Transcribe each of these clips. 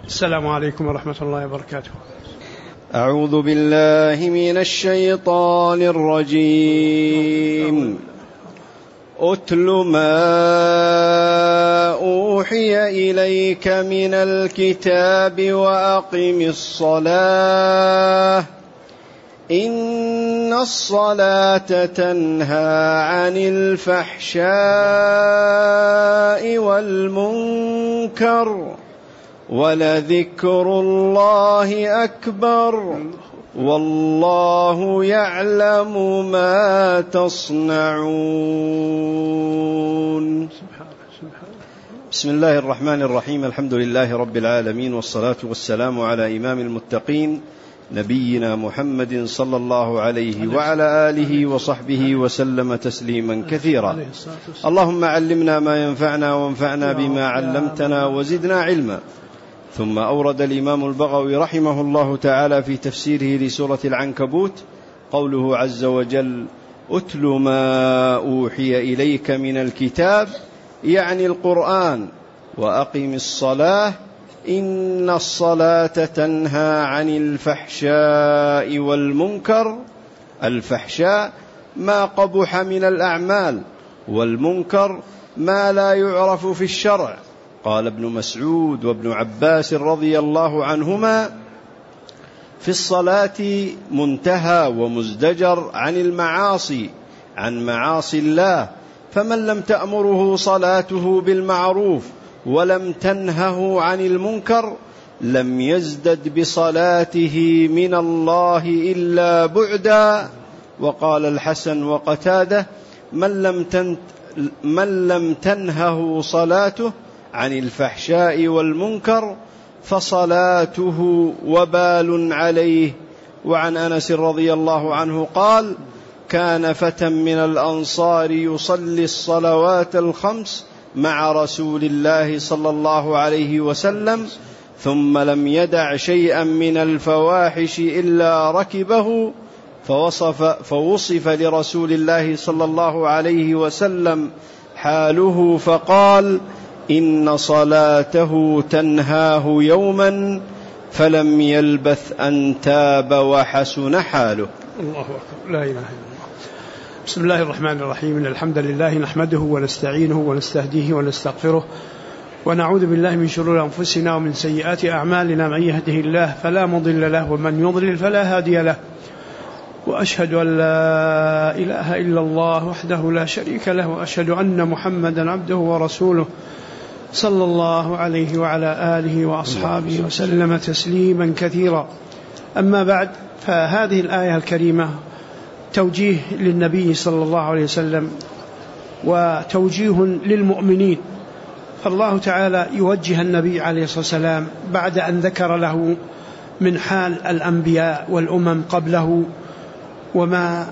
السلام عليكم ورحمة الله وبركاته. أعوذ بالله من الشيطان الرجيم. أتل ما أوحي إليك من الكتاب وأقم الصلاة إن الصلاة تنهى عن الفحشاء والمنكر ولذكر الله أكبر والله يعلم ما تصنعون. بسم الله الرحمن الرحيم. الحمد لله رب العالمين، والصلاة والسلام على إمام المتقين نبينا محمد صلى الله عليه وعلى آله وصحبه وسلم تسليما كثيرا. اللهم علمنا ما ينفعنا وانفعنا بما علمتنا وزدنا علما. ثم أورد الإمام البغوي رحمه الله تعالى في تفسيره لسورة العنكبوت قوله عز وجل: أتل ما أوحي إليك من الكتاب، يعني القرآن، وأقم الصلاة إن الصلاة تنهى عن الفحشاء والمنكر. الفحشاء ما قبح من الأعمال، والمنكر ما لا يعرف في الشرع. قال ابن مسعود وابن عباس رضي الله عنهما: في الصلاة منتهى ومزدجر عن المعاصي، عن معاصي الله، فمن لم تأمره صلاته بالمعروف ولم تنهه عن المنكر لم يزدد بصلاته من الله إلا بعدا. وقال الحسن وقتاده: من لم تنهه صلاته عن الفحشاء والمنكر فصلاته وبال عليه. وعن أنس رضي الله عنه قال: كان فتى من الأنصار يصلي الصلوات الخمس مع رسول الله صلى الله عليه وسلم ثم لم يدع شيئا من الفواحش إلا ركبه، فوصف لرسول الله صلى الله عليه وسلم حاله فقال: إن صلاته تنهاه يوما فلم يلبث أن تاب وحسن حاله. الله أكبر، لا إله إلا الله. بسم الله الرحمن الرحيم. إن الحمد لله نحمده ونستعينه ونستهديه ونستغفره، ونعوذ بالله من شرور أنفسنا ومن سيئات أعمالنا. من يهده الله فلا مضل له ومن يضلل فلا هادي له، وأشهد أن لا إله إلا الله وحده لا شريك له، وأشهد أن محمدا عبده ورسوله صلى الله عليه وعلى آله وأصحابه وسلم تسليما كثيرا. أما بعد، فهذه الآية الكريمة توجيه للنبي صلى الله عليه وسلم وتوجيه للمؤمنين. فالله تعالى يوجه النبي عليه الصلاة والسلام بعد أن ذكر له من حال الأنبياء والأمم قبله وما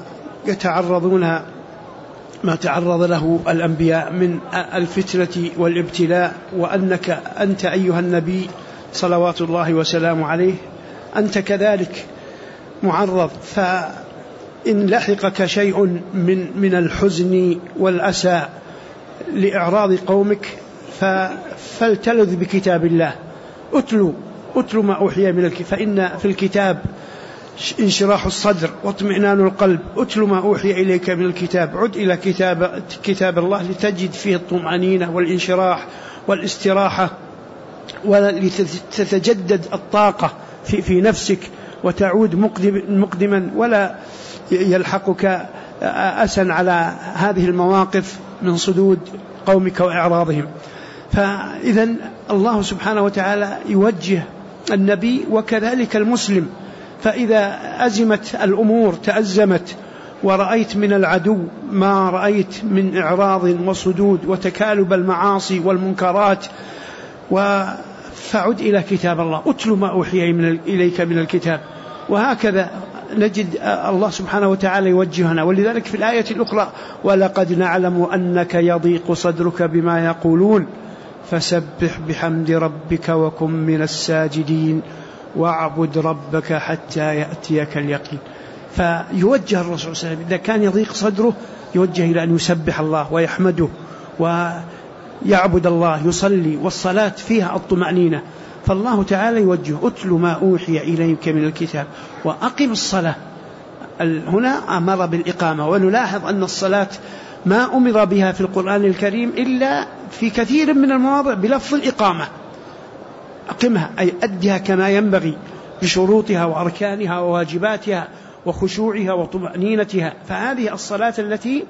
ما تعرض له الأنبياء من الفتنة والابتلاء، وأنك أنت أيها النبي صلوات الله وسلامه عليه أنت كذلك معرض. فإن لحقك شيء من الحزن والأسى لإعراض قومك فلتلذ بكتاب الله. أتل ما أوحي من الكتاب، فإن في الكتاب انشراح الصدر واطمئنان القلب. أتل ما أوحي إليك من الكتاب، عد إلى كتاب الله لتجد فيه الطمأنينة والانشراح والاستراحة، ولتتجدد الطاقة في نفسك وتعود مقدما، ولا يلحقك أسا على هذه المواقف من صدود قومك وإعراضهم. فإذا الله سبحانه وتعالى يوجه النبي وكذلك المسلم. فإذا أزمت الأمور تأزمت ورأيت من العدو ما رأيت من إعراض وصدود وتكالب المعاصي والمنكرات، فعد إلى كتاب الله. أتل ما أوحي إليك من الكتاب. وهكذا نجد الله سبحانه وتعالى يوجهنا. ولذلك في الآية الأخرى: ولقد نعلم أنك يضيق صدرك بما يقولون فسبح بحمد ربك وكن من الساجدين واعبد ربك حتى يأتيك اليقين. فيوجه الرسول صلى الله عليه وسلم إذا كان يضيق صدره يوجه إلى أن يسبح الله ويحمده ويعبد الله، يصلي، والصلاة فيها الطمأنينة. فالله تعالى يوجه: أتل ما أوحي إليك من الكتاب وأقم الصلاة. هنا أمر بالإقامة، ونلاحظ أن الصلاة ما أمر بها في القرآن الكريم إلا في كثير من المواضع بلفظ الإقامة. أقمها أي أدها كما ينبغي بشروطها وأركانها وواجباتها وخشوعها وطمأنينتها. فهذه الصلاة التي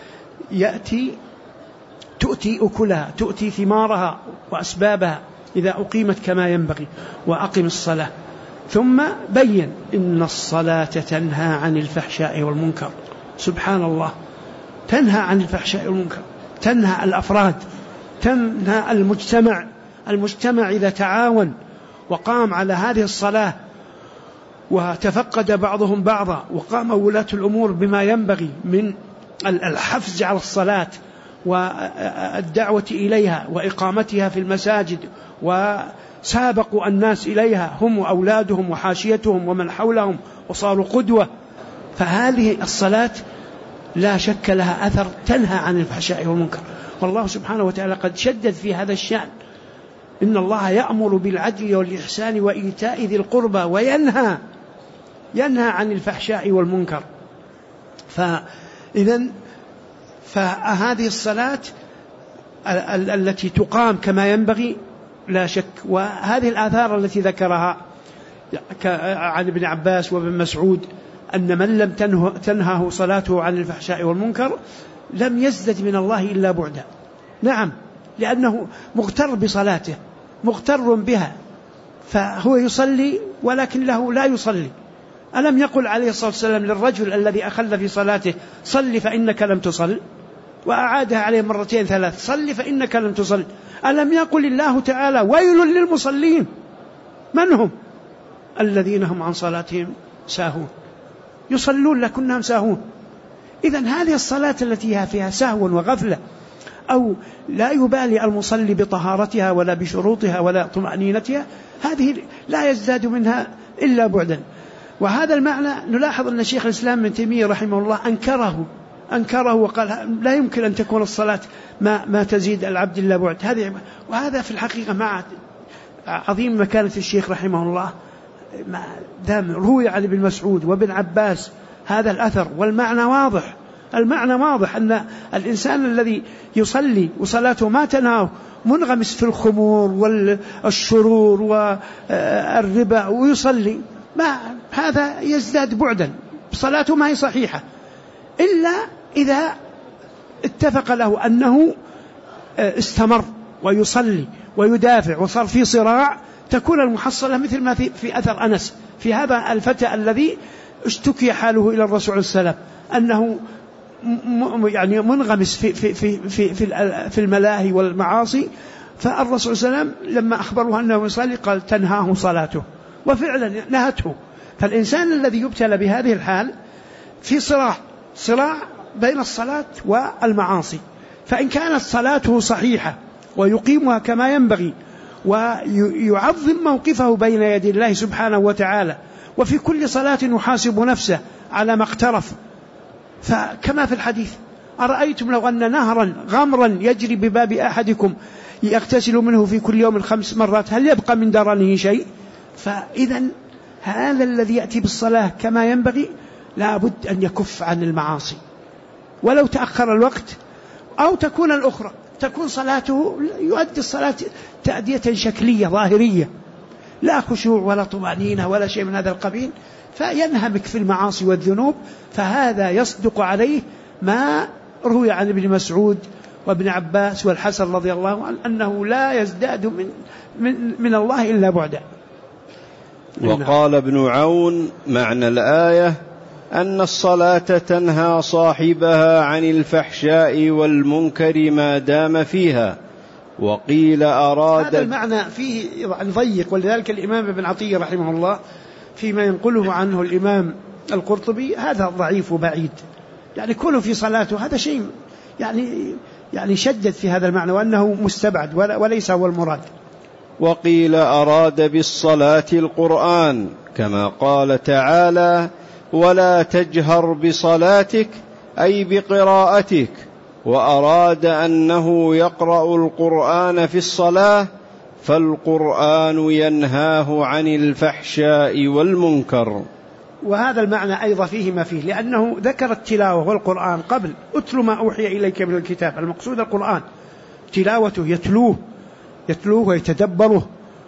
تؤتي أكلها، تؤتي ثمارها وأسبابها إذا أقيمت كما ينبغي. وأقم الصلاة، ثم بين: إن الصلاة تنهى عن الفحشاء والمنكر. سبحان الله، تنهى عن الفحشاء والمنكر، تنهى الأفراد، تنهى المجتمع إذا تعاون وقام على هذه الصلاة وتفقد بعضهم بعضا، وقام ولاة الأمور بما ينبغي من الحفز على الصلاة والدعوة إليها وإقامتها في المساجد، وسابقوا الناس إليها هم وأولادهم وحاشيتهم ومن حولهم وصاروا قدوة. فهذه الصلاة لا شك لها أثر، تنهى عن الفحشاء والمنكر. والله سبحانه وتعالى قد شدد في هذا الشأن: إن الله يأمر بالعدل والإحسان وإيتاء ذي القربى وينهى عن الفحشاء والمنكر. فهذه الصلاة التي تقام كما ينبغي لا شك. وهذه الآثار التي ذكرها عن ابن عباس وابن مسعود أن من لم تنهه صلاته عن الفحشاء والمنكر لم يزدد من الله إلا بعدا. نعم، لأنه مغتر بصلاته، مغتر بها، فهو يصلي ولكنه لا يصلي. ألم يقل عليه الصلاة والسلام للرجل الذي أخل في صلاته: صل فإنك لم تصل؟ وأعادها عليه مرتين ثلاث: صل فإنك لم تصل. ألم يقل الله تعالى: ويل للمصلين؟ من هم؟ الذين هم عن صلاتهم ساهون، يصلون لكنهم ساهون. إذن هذه الصلاة التي فيها سهو وغفلة، أو لا يبالي المصلي بطهارتها ولا بشروطها ولا طمأنينتها، هذه لا يزداد منها إلا بعدا. وهذا المعنى نلاحظ أن شيخ الإسلام ابن تيمية رحمه الله أنكره وقال: لا يمكن أن تكون الصلاة ما تزيد العبد إلا بعد. وهذا في الحقيقة مع عظيم مكانة الشيخ رحمه الله، دام روي عن ابن مسعود وابن عباس هذا الأثر، والمعنى واضح أن الإنسان الذي يصلي وصلاته ما تنهاه منغمس في الخمور والشرور والربا ويصلي، هذا يزداد بعدا، صلاته ما هي صحيحة إلا إذا اتفق له أنه استمر ويصلي ويدافع وصار في صراع، تكون المحصلة مثل ما في أثر أنس في هذا الفتى الذي اشتكي حاله إلى الرسول عليه السلام أنه يعني منغمس في الملاهي والمعاصي. فالرسول صلى الله عليه وسلم لما أخبره أنه يصلي قال: تنهاه صلاته، وفعلا نهته. فالإنسان الذي يبتلى بهذه الحال في صراع بين الصلاة والمعاصي، فإن كانت صلاته صحيحة ويقيمها كما ينبغي ويعظم موقفه بين يدي الله سبحانه وتعالى، وفي كل صلاة يحاسب نفسه على ما اقترف، فكما في الحديث: أرأيتم لو أن نهرا غمرا يجري بباب أحدكم يغتسل منه في كل يوم 5 مرات هل يبقى من درنه شيء؟ فإذا هذا الذي يأتي بالصلاة كما ينبغي لا بد أن يكف عن المعاصي، ولو تأخر الوقت أو تكون الأخرى، تكون صلاته يؤدي الصلاة تأدية شكلية ظاهرية، لا خشوع ولا طمأنينة ولا شيء من هذا القبيل، فينهمك في المعاصي والذنوب. فهذا يصدق عليه ما روي عن ابن مسعود وابن عباس والحسن رضي الله عنه أنه لا يزداد من الله إلا بعدا. وقال ابن عون: معنى الآية أن الصلاة تنهى صاحبها عن الفحشاء والمنكر ما دام فيها. وقيل أراد هذا المعنى فيه ضيق، ولذلك الإمام ابن عطية رحمه الله فيما ينقله عنه الإمام القرطبي هذا ضعيف وبعيد، يعني كونه في صلاته هذا شيء يعني شدد في هذا المعنى وأنه مستبعد وليس هو المراد. وقيل أراد بالصلاة القرآن كما قال تعالى: ولا تجهر بصلاتك أي بقراءتك، وأراد أنه يقرأ القرآن في الصلاة فالقرآن ينهاه عن الفحشاء والمنكر. وهذا المعنى أيضا فيه ما فيه، لأنه ذكر التلاوة والقرآن قبل أتل ما أوحي إليك من الكتاب. المقصود القرآن تلاوته، يتلوه ويتدبره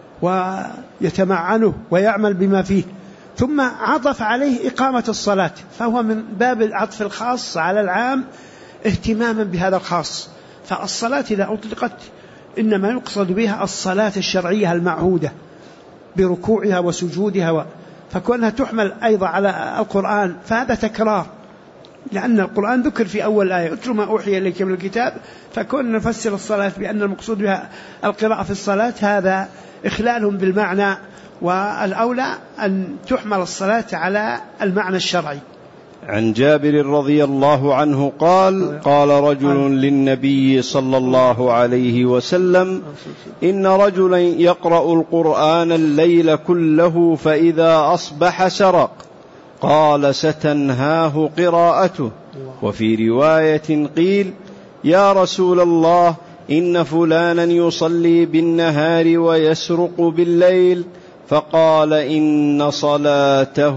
ويتمعنه ويعمل بما فيه، ثم عطف عليه إقامة الصلاة، فهو من باب العطف الخاص على العام اهتماما بهذا الخاص. فالصلاة إذا أطلقت إنما يقصد بها الصلاة الشرعية المعهودة بركوعها وسجودها، فكونها تحمل أيضا على القرآن فهذا تكرار، لأن القرآن ذكر في أول آية أتل ما أوحي إليك من الكتاب، فكون نفسر الصلاة بأن المقصود بها القراءة في الصلاة هذا إخلال بالمعنى، والأولى أن تحمل الصلاة على المعنى الشرعي. عن جابر رضي الله عنه قال: قال رجل للنبي صلى الله عليه وسلم: إن رجلا يقرأ القرآن الليل كله فإذا أصبح سرق. قال: ستنهاه قراءته. وفي رواية قيل: يا رسول الله، إن فلانا يصلي بالنهار ويسرق بالليل. فقال: إن صلاته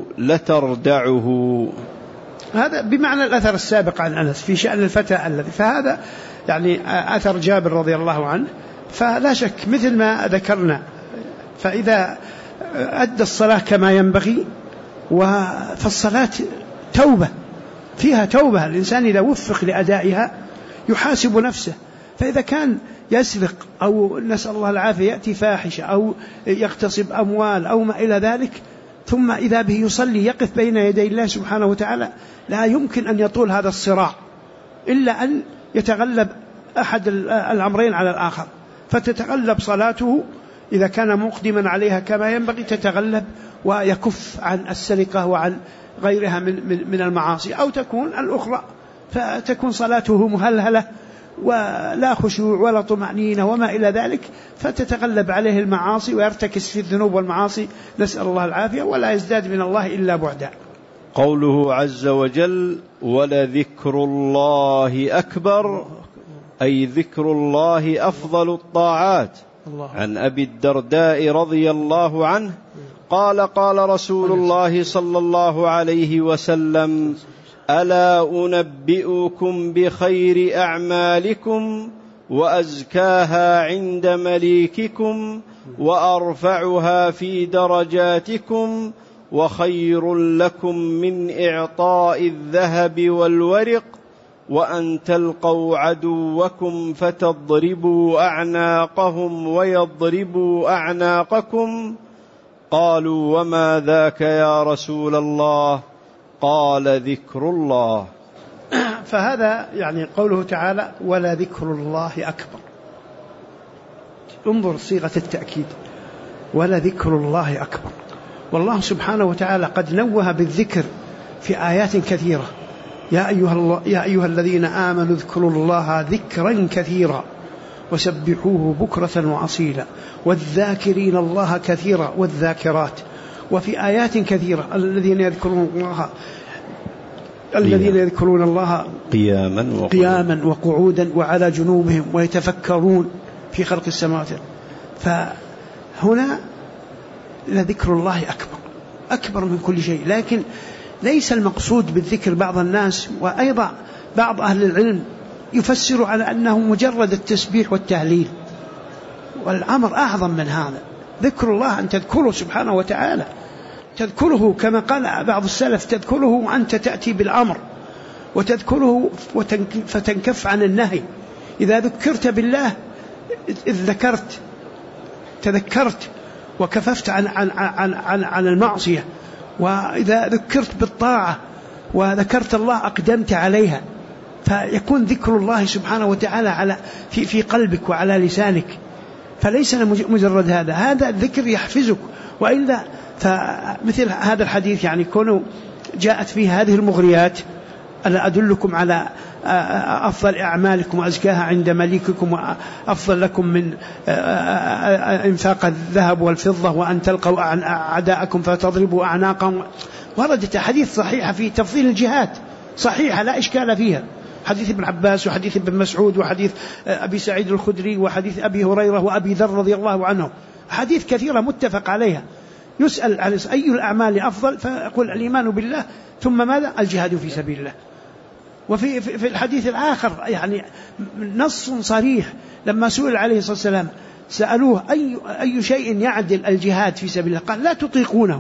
لتردعه. هذا بمعنى الأثر السابق عن أنس في شأن الفتى الذي، فهذا يعني أثر جابر رضي الله عنه، فلا شك مثل ما ذكرنا، فإذا أدى الصلاة كما ينبغي، فالصلاة توبة، فيها توبة، الإنسان إذا وفق لأدائها يحاسب نفسه. فإذا كان يسرق أو نسأل الله العافية يأتي فاحشة أو يغتصب أموال أو ما إلى ذلك، ثم إذا به يصلي يقف بين يدي الله سبحانه وتعالى، لا يمكن أن يطول هذا الصراع إلا أن يتغلب أحد الأمرين على الآخر، فتتغلب صلاته إذا كان مقدما عليها كما ينبغي، تتغلب ويكف عن السرقة وعن غيرها من المعاصي، أو تكون الأخرى فتكون صلاته مهلهلة ولا خشوع ولا طمأنينة وما إلى ذلك، فتتغلب عليه المعاصي ويرتكس في الذنوب والمعاصي، نسأل الله العافية، ولا يزداد من الله إلا بعدا. قوله عز وجل: ولذكر الله أكبر، أي ذكر الله أفضل الطاعات. عن أبي الدرداء رضي الله عنه قال: قال رسول الله صلى الله عليه وسلم: ألا أنبئكم بخير أعمالكم وأزكاها عند مليككم وأرفعها في درجاتكم وخير لكم من إعطاء الذهب والورق وأن تلقوا عدوكم فتضربوا أعناقهم ويضربوا أعناقكم. قالوا: وما ذاك يا رسول الله؟ قال: ذكر الله. فهذا يعني قوله تعالى: ولا ذكر الله أكبر، انظر صيغة التأكيد، ولا ذكر الله أكبر. والله سبحانه وتعالى قد نوه بالذكر في آيات كثيرة: يا أيها الذين آمنوا اذكروا الله ذكرا كثيرا وسبحوه بكرة وأصيلا والذاكرين الله كثيرا والذاكرات. وفي آيات كثيرة: الذين يذكرون الله قياما وقعودا وعلى جنوبهم ويتفكرون في خلق السماوات. فهنا لذكر الله أكبر من كل شيء، لكن ليس المقصود بالذكر بعض الناس، وأيضا بعض أهل العلم يفسر على أنه مجرد التسبيح والتهليل، والأمر أعظم من هذا. ذكر الله أن تذكره سبحانه وتعالى، تذكره كما قال بعض السلف: تذكره وأنت تأتي بالأمر، وتذكره فتنكف عن النهي. إذا ذكرت بالله إذ تذكرت وكففت عن المعصية، وإذا ذكرت بالطاعة وذكرت الله أقدمت عليها، فيكون ذكر الله سبحانه وتعالى في قلبك وعلى لسانك. فليس مجرد هذا الذكر يحفزك، وإلا فمثل هذا الحديث يعني كونه جاءت فيه هذه المغريات: ألا أدلكم على أفضل أعمالكم وأزكاها عند مليككم وأفضل لكم من إنفاق الذهب والفضة وأن تلقوا أعداءكم فتضربوا أعناقهم. وردت حديث صحيحة في تفضيل الجهاد، صحيحة لا إشكال فيها، حديث ابن عباس وحديث ابن مسعود وحديث أبي سعيد الخدري وحديث أبي هريرة وأبي ذر رضي الله عنه، حديث كثيرة متفق عليها. يسأل عن أي الأعمال أفضل فيقول الإيمان بالله ثم ماذا؟ الجهاد في سبيل الله. وفي الحديث الآخر يعني نص صريح لما سئل عليه الصلاة والسلام سألوه أي شيء يعدل الجهاد في سبيل الله؟ قال لا تطيقونه.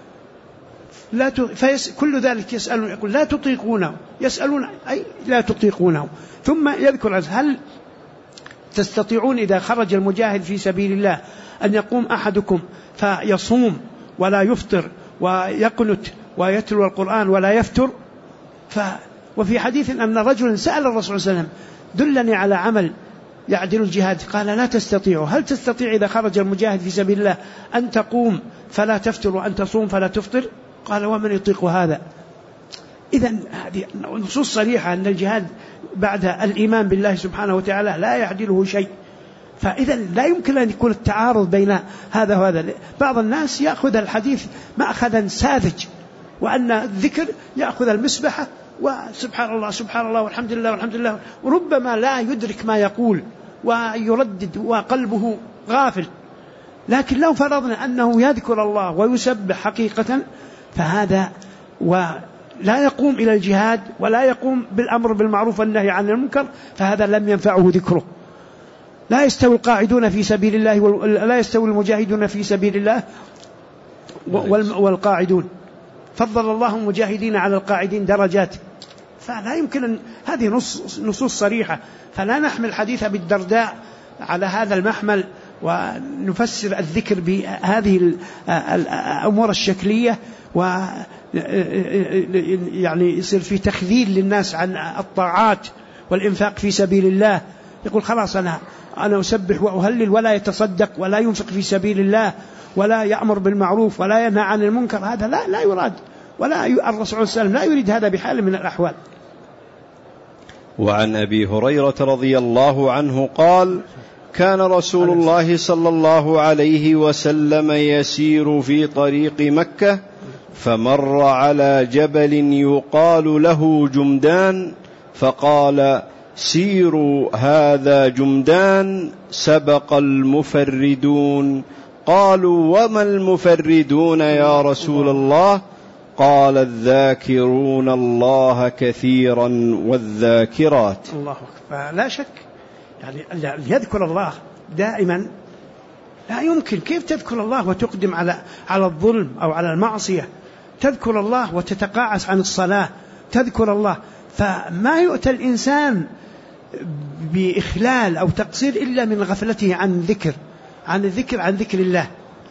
كل ذلك يسألون يقول لا تطيقونه، يسألون أي لا تطيقونه. ثم يذكر هل تستطيعون إذا خرج المجاهد في سبيل الله أن يقوم أحدكم فيصوم ولا يفطر ويقنت ويتلو القرآن ولا يفتر؟ وفي حديث أن رجلا سأل الرسول صلى الله عليه وسلم دلني على عمل يعدل الجهاد، قال لا تستطيع. هل تستطيع إذا خرج المجاهد في سبيل الله أن تقوم فلا تفتر وأن تصوم فلا تفطر؟ قال ومن يطيق هذا؟ إذن هذه نصوص صريحة أن الجهاد بعد الإيمان بالله سبحانه وتعالى لا يعدله شيء. فإذا لا يمكن أن يكون التعارض بين هذا وهذا. بعض الناس يأخذ الحديث مأخذا ساذج، وأن الذكر يأخذ المسبحة وسبحان الله سبحان الله والحمد لله والحمد لله، وربما لا يدرك ما يقول ويردد وقلبه غافل. لكن لو فرضنا أنه يذكر الله ويسبح حقيقة فهذا ولا يقوم إلى الجهاد ولا يقوم بالأمر بالمعروف والنهي عن المنكر فهذا لم ينفعه ذكره. لا يستوي القاعدون في سبيل الله لا يستوي المجاهدون في سبيل الله والقاعدون، فضل الله المجاهدين على القاعدين درجات. فلا يمكن أن هذه نصوص صريحة، فلا نحمل حديث أبي الدرداء على هذا المحمل ونفسر الذكر بهذه الأمور الشكلية يعني يصير في تخذيل للناس عن الطاعات والإنفاق في سبيل الله. يقول خلاص أنا أسبح وأهلل ولا يتصدق ولا ينفق في سبيل الله ولا يأمر بالمعروف ولا ينهى عن المنكر، هذا لا يراد، ولا الرسول صلى الله عليه وسلم لا يريد هذا بحال من الأحوال. وعن أبي هريرة رضي الله عنه قال كان رسول الله صلى الله عليه وسلم يسير في طريق مكة فمر على جبل يقال له جمدان فقال سيروا هذا جمدان سبق المفردون. قالوا وما المفردون يا رسول الله؟ قال الذاكرون الله كثيرا والذاكرات. الله أكبر. لا شك يعني يذكر الله دائما لا يمكن. كيف تذكر الله وتقدم على الظلم أو على المعصية؟ تذكر الله وتتقاعس عن الصلاة، تذكر الله. فما يؤتى الإنسان بإخلال أو تقصير إلا من غفلته عن الذكر عن ذكر الله.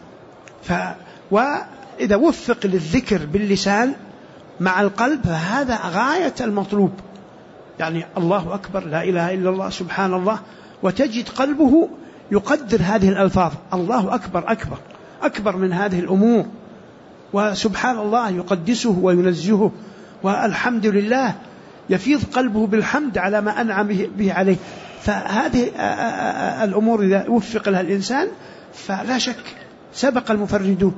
وإذا وفق للذكر باللسان مع القلب فهذا غاية المطلوب. يعني الله أكبر لا إله إلا الله سبحان الله، وتجد قلبه يقدر هذه الألفاظ، الله أكبر أكبر أكبر من هذه الأمور، وسبحان الله يقدسه وينزهه، والحمد لله يفيض قلبه بالحمد على ما أنعم به عليه. فهذه الأمور إذا وفق لها الإنسان فلا شك سبق المفردون.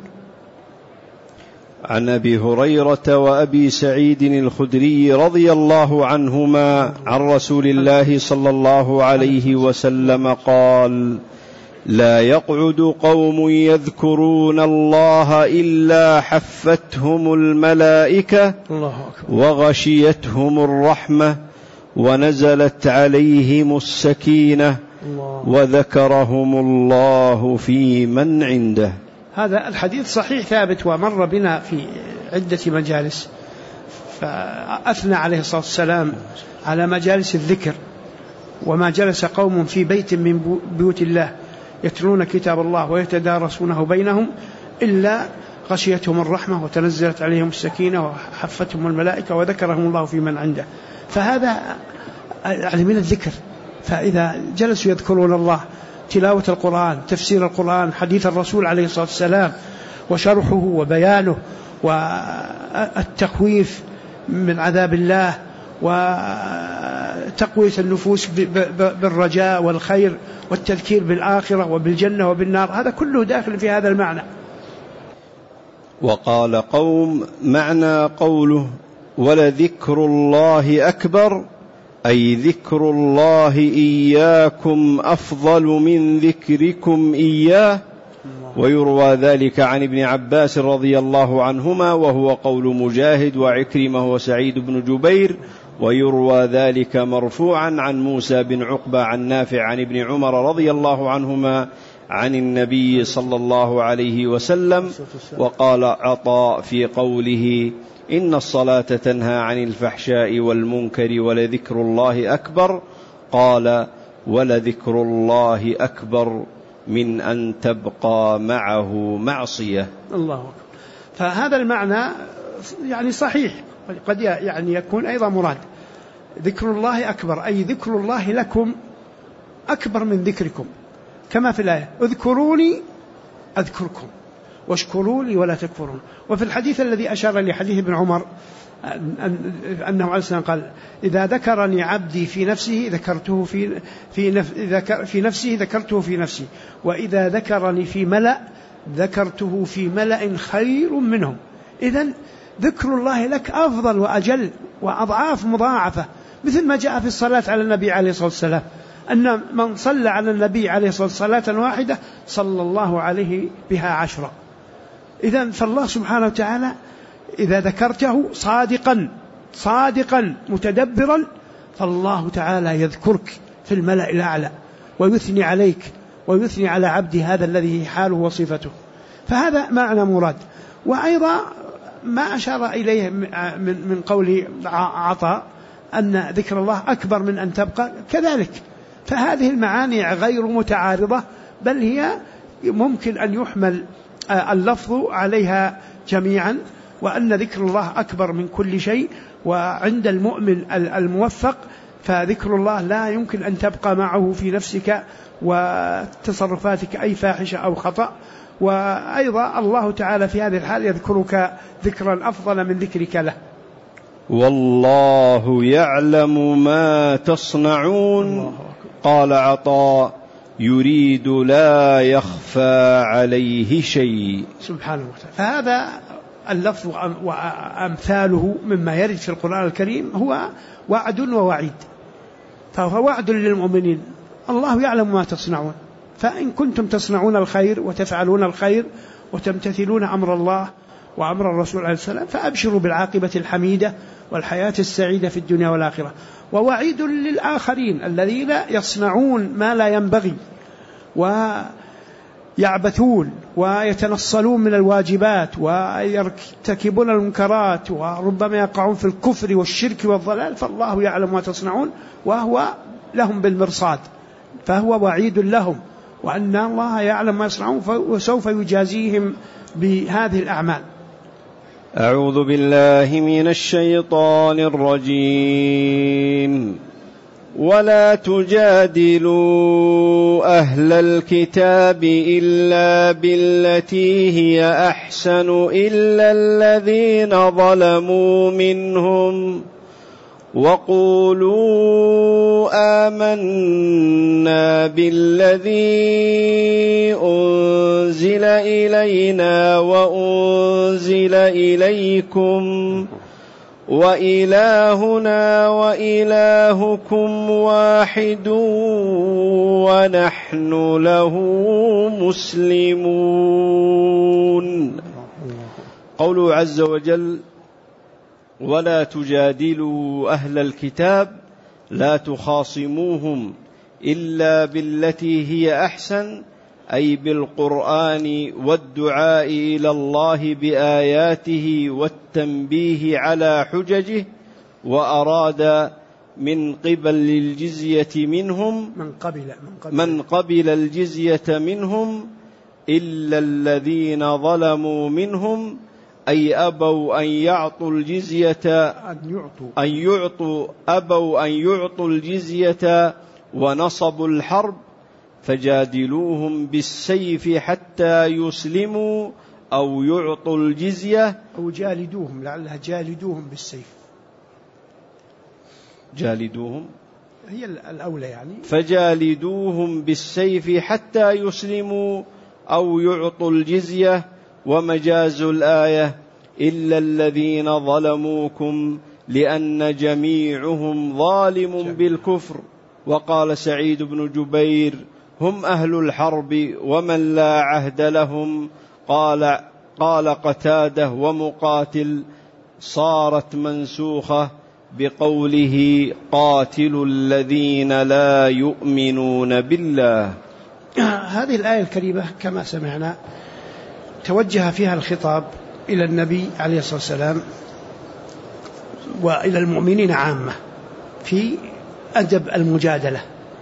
عن أبي هريرة وأبي سعيد الخدري رضي الله عنهما عن رسول الله صلى الله عليه وسلم قال لا يقعد قوم يذكرون الله إلا حفتهم الملائكة وغشيتهم الرحمة ونزلت عليهم السكينة وذكرهم الله في من عنده. هذا الحديث صحيح ثابت ومر بنا في عدة مجالس. فأثنى عليه الصلاة والسلام على مجالس الذكر، وما جلس قوم في بيت من بيوت الله يتلون كتاب الله ويتدارسونه بينهم إلا غشيتهم الرحمة وتنزلت عليهم السكينة وحفتهم الملائكة وذكرهم الله في من عنده. فهذا يعني من الذكر. فإذا جلسوا يذكرون الله، تلاوة القرآن، تفسير القرآن، حديث الرسول عليه الصلاة والسلام وشرحه وبيانه والتخويف من عذاب الله وتقوية النفوس بالرجاء والخير والتذكير بالآخرة وبالجنة وبالنار، هذا كله داخل في هذا المعنى. وقال قوم معنى قوله ولذكر الله أكبر أي ذكر الله إياكم أفضل من ذكركم إياه. ويروى ذلك عن ابن عباس رضي الله عنهما، وهو قول مجاهد وعكرمة وسعيد بن جبير. ويروى ذلك مرفوعا عن موسى بن عقبة عن نافع عن ابن عمر رضي الله عنهما عن النبي صلى الله عليه وسلم. وقال عطاء في قوله إن الصلاة تنهى عن الفحشاء والمنكر ولذكر الله أكبر، قال ولذكر الله أكبر من أن تبقى معه معصية. الله أكبر. فهذا المعنى يعني صحيح، قد يعني يكون أيضا مراد. ذكر الله أكبر أي ذكر الله لكم أكبر من ذكركم، كما في الآية اذكروني أذكركم واشكروا لي ولا تكفرون. وفي الحديث الذي أشار لحديث ابن عمر أنه عليه السلام قال إذا ذكرني عبدي في نفسه ذكرته في نفسه ذكرته في نفسي، وإذا ذكرني في ملأ ذكرته في ملأ خير منهم. إذن ذكر الله لك أفضل وأجل وأضعاف مضاعفة، مثل ما جاء في الصلاة على النبي عليه الصلاة والسلام أن من صلى على النبي عليه الصلاة والسلام صلاة واحدة صلى الله عليه بها 10. إذن فالله سبحانه وتعالى إذا ذكرته صادقا متدبرا، فالله تعالى يذكرك في الملأ الأعلى ويثني عليك ويثني على عبد هذا الذي حاله وصفته. فهذا معنى مراد. وأيضا ما أشار إليه من قول عطاء أن ذكر الله أكبر من أن تبقى كذلك. فهذه المعاني غير متعارضة، بل هي ممكن أن يحمل اللفظ عليها جميعا، وأن ذكر الله أكبر من كل شيء. وعند المؤمن الموفق فذكر الله لا يمكن أن تبقى معه في نفسك وتصرفاتك أي فاحشة أو خطأ. وأيضا الله تعالى في هذه الحال يذكرك ذكرا أفضل من ذكرك له. والله يعلم ما تصنعون. قال عطاء يريد لا يخفى عليه شيء. سبحانه وتعالى. فهذا اللفظ وأمثاله مما يرد في القرآن الكريم هو وعد ووعيد. فهو وعد للمؤمنين، الله يعلم ما تصنعون، فإن كنتم تصنعون الخير وتفعلون الخير وتمتثلون أمر الله وأمر الرسول عليه السلام فأبشروا بالعاقبة الحميدة والحياة السعيدة في الدنيا والآخرة. ووعيد للآخرين الذين يصنعون ما لا ينبغي ويعبثون ويتنصلون من الواجبات ويرتكبون المنكرات وربما يقعون في الكفر والشرك والضلال، فالله يعلم ما تصنعون وهو لهم بالمرصاد، فهو وعيد لهم، وأن الله يعلم ما يصنعون وسوف يجازيهم بهذه الأعمال. أعوذ بالله من الشيطان الرجيم. ولا تجادلوا أهل الكتاب إلا بالتي هي أحسن إلا الذين ظلموا منهم وقولوا آمنا بالذي أنزل إلينا وأنزل إليكم وإلهنا وإلهكم واحد ونحن له مسلمون. قوله عز وجل ولا تجادلوا أهل الكتاب، لا تخاصموهم إلا بالتي هي أحسن، أي بالقرآن والدعاء إلى الله بآياته والتنبيه على حججه. وأراد من قبل الجزية منهم من قبل الجزية منهم إلا الذين ظلموا منهم، أي أبوا أن يعطوا الجزية أبوا أن يعطوا الجزية ونصبوا الحرب، فجادلوهم بالسيف حتى يسلموا أو يعطوا الجزية أو جالدوهم، لعلها جالدوهم بالسيف، جالدوهم هي الأولى يعني، فجالدوهم بالسيف حتى يسلموا أو يعطوا الجزية. ومجاز الآية إلا الذين ظلموكم لأن جميعهم ظالم بالكفر. وقال سعيد بن جبير: هم أهل الحرب ومن لا عهد لهم. قال قتادة ومقاتل: صارت منسوخة بقوله: قاتلوا الذين لا يؤمنون بالله. هذه الآية الكريمة كما سمعنا توجه فيها الخطاب إلى النبي عليه الصلاة والسلام وإلى المؤمنين عامة في أدب المجادلة.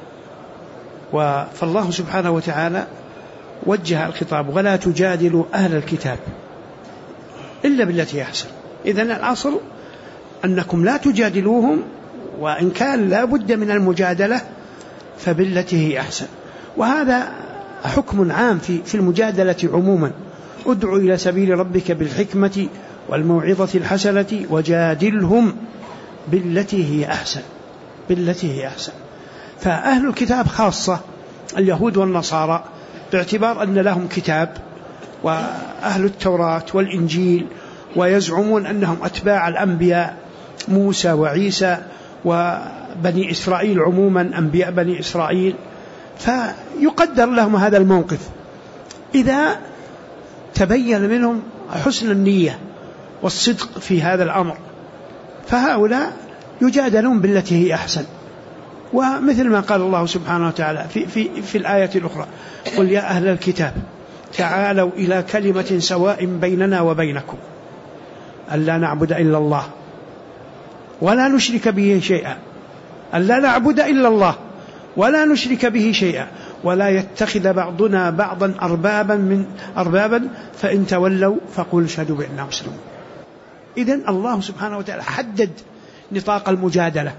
فالله سبحانه وتعالى وجه الخطاب: ولا تجادلوا أهل الكتاب إلا بالتي أحسن. إذن الأصل أنكم لا تجادلوهم، وإن كان لا بد من المجادلة فبالتي هي أحسن. وهذا حكم عام في المجادلة عموما: ادع إلى سبيل ربك بالحكمة والموعظة الحسنة وجادلهم بالتي هي أحسن. بالتي هي أحسن. فأهل الكتاب خاصة اليهود والنصارى باعتبار أن لهم كتاب، وأهل التوراة والإنجيل، ويزعمون أنهم أتباع الأنبياء موسى وعيسى وبني إسرائيل عموما، أنبياء بني إسرائيل، فيقدر لهم هذا الموقف إذا تبين منهم حسن النية والصدق في هذا الأمر، فهؤلاء يجادلون بالتي هي أحسن. ومثل ما قال الله سبحانه وتعالى في الآية الأخرى: قل يا أهل الكتاب تعالوا إلى كلمة سواء بيننا وبينكم ألا نعبد إلا الله ولا نشرك به شيئا، ألا نعبد إلا الله ولا نشرك به شيئا، ولا يتخذ بعضنا بعضا أربابا فإن تولوا فقل اشهدوا بأننا مسلمون. إذن الله سبحانه وتعالى حدد نطاق المجادلة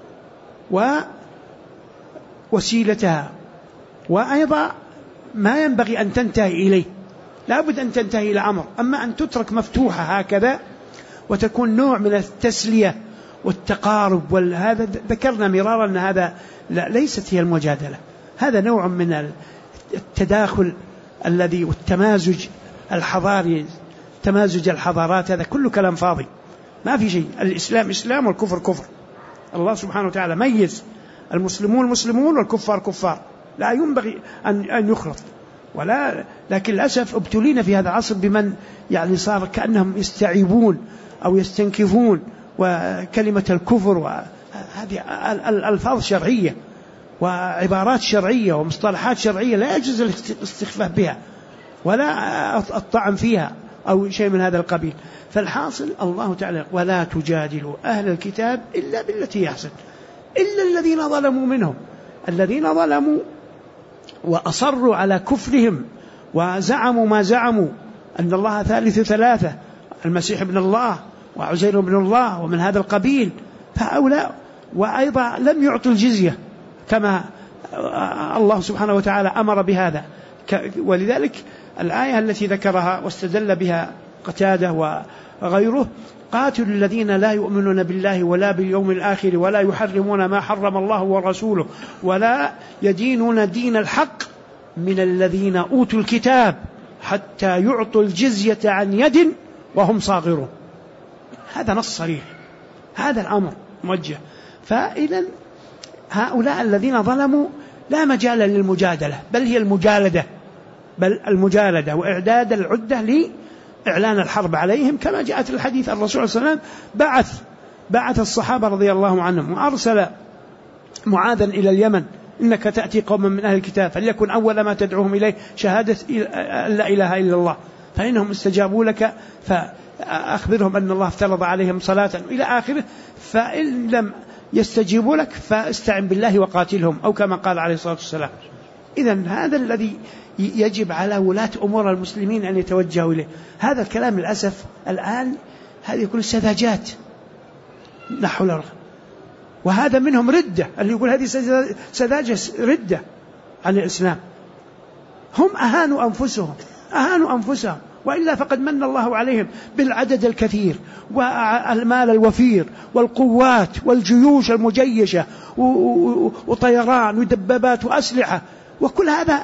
ووسيلتها، وأيضا ما ينبغي أن تنتهي إليه. لا بد أن تنتهي إلى أمر، أما أن تترك مفتوحة هكذا وتكون نوع من التسلية والتقارب، وهذا ذكرنا مرارا أن هذا ليست هي المجادلة، هذا نوع من التداخل الذي والتمازج الحضاري، تمازج الحضارات، هذا كله كلام فاضي ما في شيء. الإسلام إسلام والكفر كفر. الله سبحانه وتعالى ميز: المسلمون مسلمون والكفار كفار، لا ينبغي أن يخلط. لكن للأسف ابتلينا في هذا العصر بمن يعني صار كأنهم يستعيبون أو يستنكفون وكلمة الكفر، وهذه الألفاظ شرعية وعبارات شرعية ومصطلحات شرعية لا يجوز الاستخفاف بها ولا الطعن فيها أو شيء من هذا القبيل. فالحاصل الله تعالى: ولا تجادلوا أهل الكتاب إلا بالتي يحسن، إلا الذين ظلموا منهم، الذين ظلموا وأصروا على كفرهم وزعموا ما زعموا أن الله ثالث ثلاثة، المسيح ابن الله وعزير ابن الله ومن هذا القبيل، فهؤلاء. وأيضا لم يعطوا الجزية كما الله سبحانه وتعالى أمر بهذا. ولذلك الآية التي ذكرها واستدل بها قتادة وغيره: قاتلوا الذين لا يؤمنون بالله ولا باليوم الآخر ولا يحرمون ما حرم الله ورسوله ولا يدينون دين الحق من الذين أوتوا الكتاب حتى يعطوا الجزية عن يد وهم صاغرون. هذا نص صريح، هذا الأمر موجه. فإذا هؤلاء الذين ظلموا لا مجال للمجادلة، بل هي المجالدة وإعداد العدة لإعلان الحرب عليهم، كما جاءت الحديث الرسول صلى الله عليه وسلم بعث الصحابة رضي الله عنهم وأرسل معاذا إلى اليمن: إنك تأتي قوما من أهل الكتاب فليكن أول ما تدعوهم إليه شهادة لا إله إلا الله، فإنهم استجابوا لك فأخبرهم أن الله افترض عليهم صلاة إلى آخره، فإن لم يستجيبوا لك فاستعن بالله وقاتلهم، أو كما قال عليه الصلاة والسلام. إذن هذا الذي يجب على ولاة أمور المسلمين أن يتوجهوا إليه. هذا الكلام للأسف الآن هذه كل سذاجات نحو الأرض، وهذا منهم ردة، اللي يقول هذه سذاجة ردة عن الإسلام. هم أهانوا أنفسهم، وإلا فقد من الله عليهم بالعدد الكثير والمال الوفير والقوات والجيوش المجيشة وطيران ودبابات وأسلحة، وكل هذا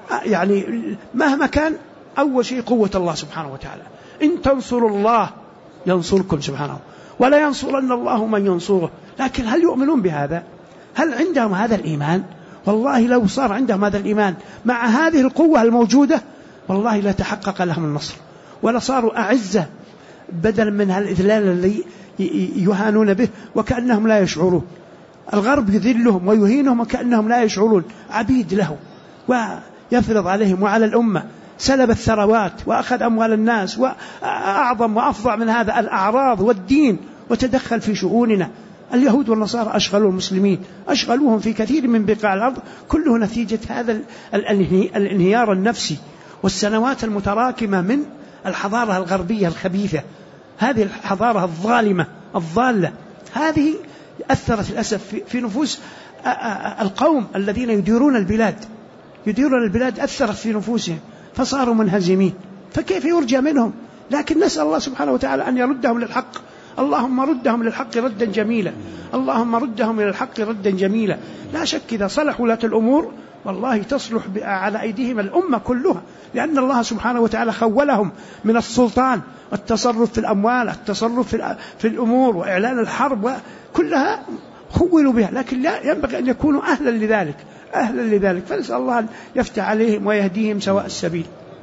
يعني مهما كان أول شيء قوة الله سبحانه وتعالى. إن تنصروا الله ينصركم سبحانه، ولا ينصرن الله من ينصره. لكن هل يؤمنون بهذا؟ هل عندهم هذا الإيمان؟ والله لو صار عندهم هذا الإيمان مع هذه القوة الموجودة والله لا تحقق لهم النصر، ولا صاروا أعزة بدلا من هالإذلال الذي يهانون به وكأنهم لا يشعرون. الغرب يذلهم ويهينهم وكأنهم لا يشعرون، عبيد له ويفرض عليهم وعلى الأمة، سلب الثروات وأخذ أموال الناس، وأعظم وأفظع من هذا الأعراض والدين، وتدخل في شؤوننا. اليهود والنصارى أشغلوا المسلمين، أشغلوهم في كثير من بقاع الأرض، كله نتيجة هذا الانهيار النفسي والسنوات المتراكمة من الحضارة الغربية الخبيثة. هذه الحضارة الظالمة الضالة هذه أثرت للأسف في نفوس القوم الذين يديرون البلاد، أثرت في نفوسهم فصاروا منهزمين. فكيف يرجى منهم؟ لكن نسأل الله سبحانه وتعالى أن يردهم للحق. اللهم ردهم للحق ردا جميلا، اللهم ردهم إلى الحق ردا جميلا. لا شك إذا صلح ولاة الأمور والله تصلح على أيديهم الأمة كلها، لأن الله سبحانه وتعالى خولهم من السلطان والتصرف في الأموال، التصرف في الأمور وإعلان الحرب، وكلها خولوا بها، لكن لا ينبغي أن يكونوا أهلا لذلك. فنسأل الله أن يفتح عليهم ويهديهم سواء السبيل.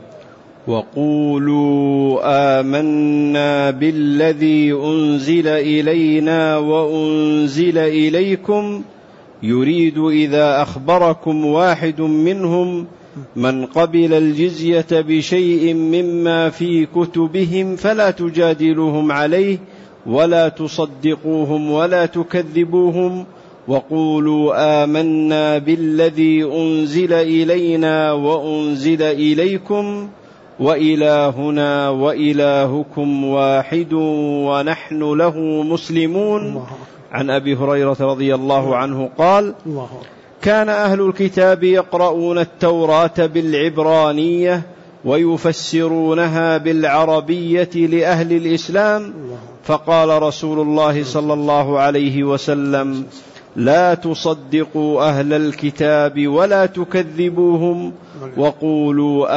وقولوا آمنا بالذي أنزل إلينا وأنزل إليكم يريد إذا أخبركم واحد منهم من قبل الجزية بشيء مما في كتبهم فلا تجادلوهم عليه ولا تصدقوهم ولا تكذبوهم وقولوا آمنا بالذي أنزل إلينا وأنزل إليكم وإلهنا وإلهكم واحد ونحن له مسلمون. عن أبي هريرة رضي الله عنه قال: كان أهل الكتاب يقرؤون التوراة بالعبرانية ويفسرونها بالعربية لأهل الإسلام، فقال رسول الله صلى الله عليه وسلم: لا تصدقوا أهل الكتاب ولا تكذبوهم وقولوا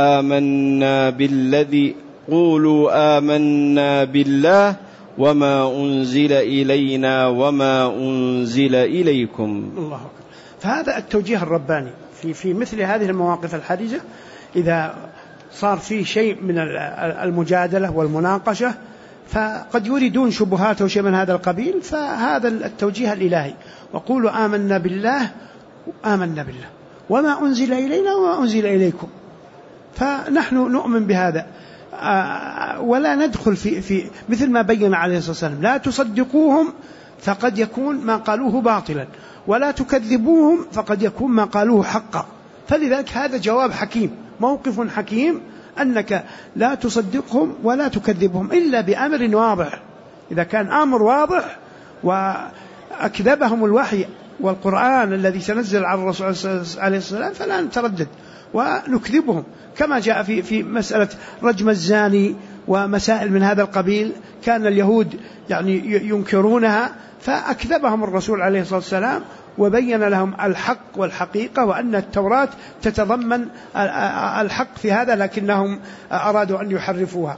آمنا بالله وما أنزل إلينا وما أنزل إليكم. الله أكبر. فهذا التوجيه الرباني في مثل هذه المواقف الحرجة، إذا صار فيه شيء من المجادلة والمناقشة فقد يريدون شبهات وشيء من هذا القبيل، فهذا التوجيه الإلهي: وقولوا آمنا بالله وما أنزل إلينا وما أنزل إليكم. فنحن نؤمن بهذا ولا ندخل في مثل ما بين عليه الصلاة والسلام: لا تصدقوهم فقد يكون ما قالوه باطلا، ولا تكذبوهم فقد يكون ما قالوه حقا. فلذلك هذا جواب حكيم، موقف حكيم، أنك لا تصدقهم ولا تكذبهم إلا بأمر واضح. إذا كان أمر واضح وأكذبهم الوحي والقرآن الذي سنزل على الرسول عليه السلام فلا نتردد ونكذبهم، كما جاء في مسألة رجم الزاني ومسائل من هذا القبيل، كان اليهود ينكرونها فأكذبهم الرسول عليه الصلاة والسلام وبين لهم الحق والحقيقة، وأن التوراة تتضمن الحق في هذا، لكنهم أرادوا أن يحرفوها.